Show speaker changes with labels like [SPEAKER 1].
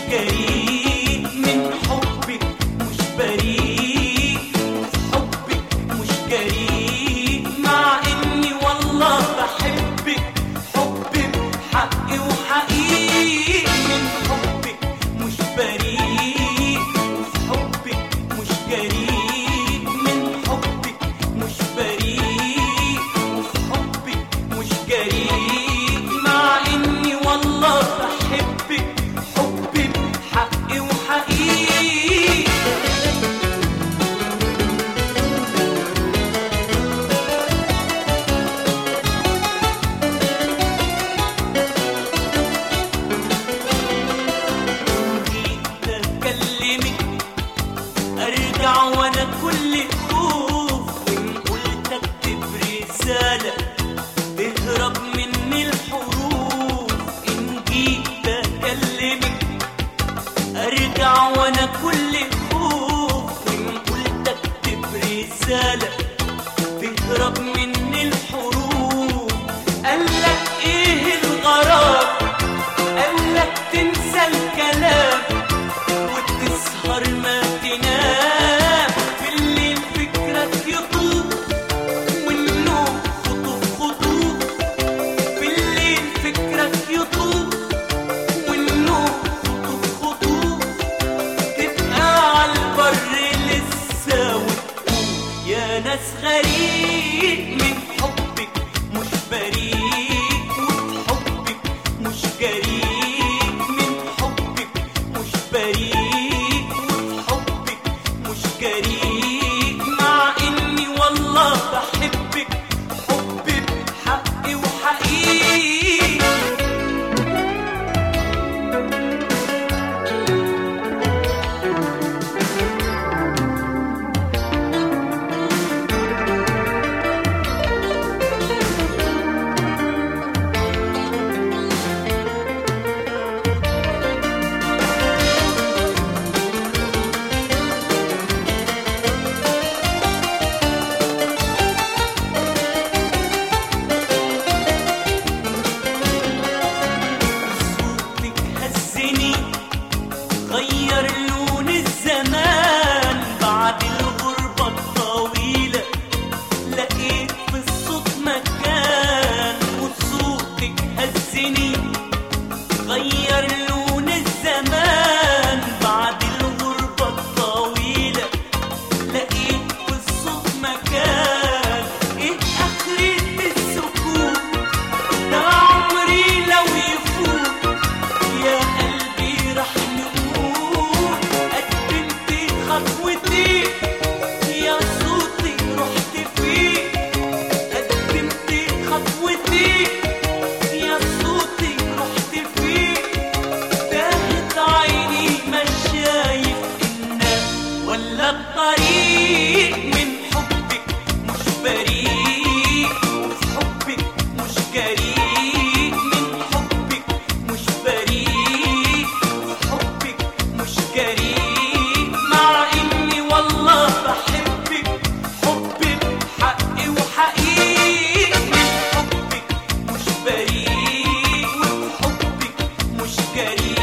[SPEAKER 1] جريء من حبك، مش بريء في حبك، مش جريء مع إني والله بحبك حب بحق وحقيقي. من حبك مش بريء في حبك، مش جريء من حبك، مش بريء في حبك، مش جريء مع إني والله بحبك حب بحق وحقيقي. جيت أكلمك أرجع وأنا كل خوف، وإن قلت أكتب رسالة تهرب مني الحروف. إن جيت أكلمك أرجع وأنا كل خوف، وإن قلت أكتب رسالة تهرب مني الحروف. قالك إيه الغرام، قالك تنسى الكلام وتسهر ما تنام، في الليل فكرك يطوف والنوم خطوف خطوف. في الليل فكرك يطوف والنوم خطوف خطوف. تبقى عالبر لسه وتقول يا ناس غريب من حبك، مش بريء وفي حبك، مش جريء من حبك، مش بريء وفي حبك، مش جريء مع إني والله بحبك حب بحق وحقيقي. صوتك هزني غير لون الزمان، بعد الغربة الطويلة لقيت في الصوت مكان. وصوتك هزني غير لون الزمان، بعد الغربة الطويلة لقيت في الصوت مكان. إيه آخرة السكوت ده عمري لو يفوت، يا قلبي رح نقول قدمت خطوتي، يا صوتي رحت فيه قدمت خطوتي، يا صوتي رحت فيه. تاهت عيني ما شايف الناس ولا الطريق. من حبك مش بريء وفي حبك، مش جريء من حبك، مش بريء وفي حبك، مش جريء مع إني والله بحبك حب بحق وحقيقي. من حبك مش بريء وفي حبك، مش جريء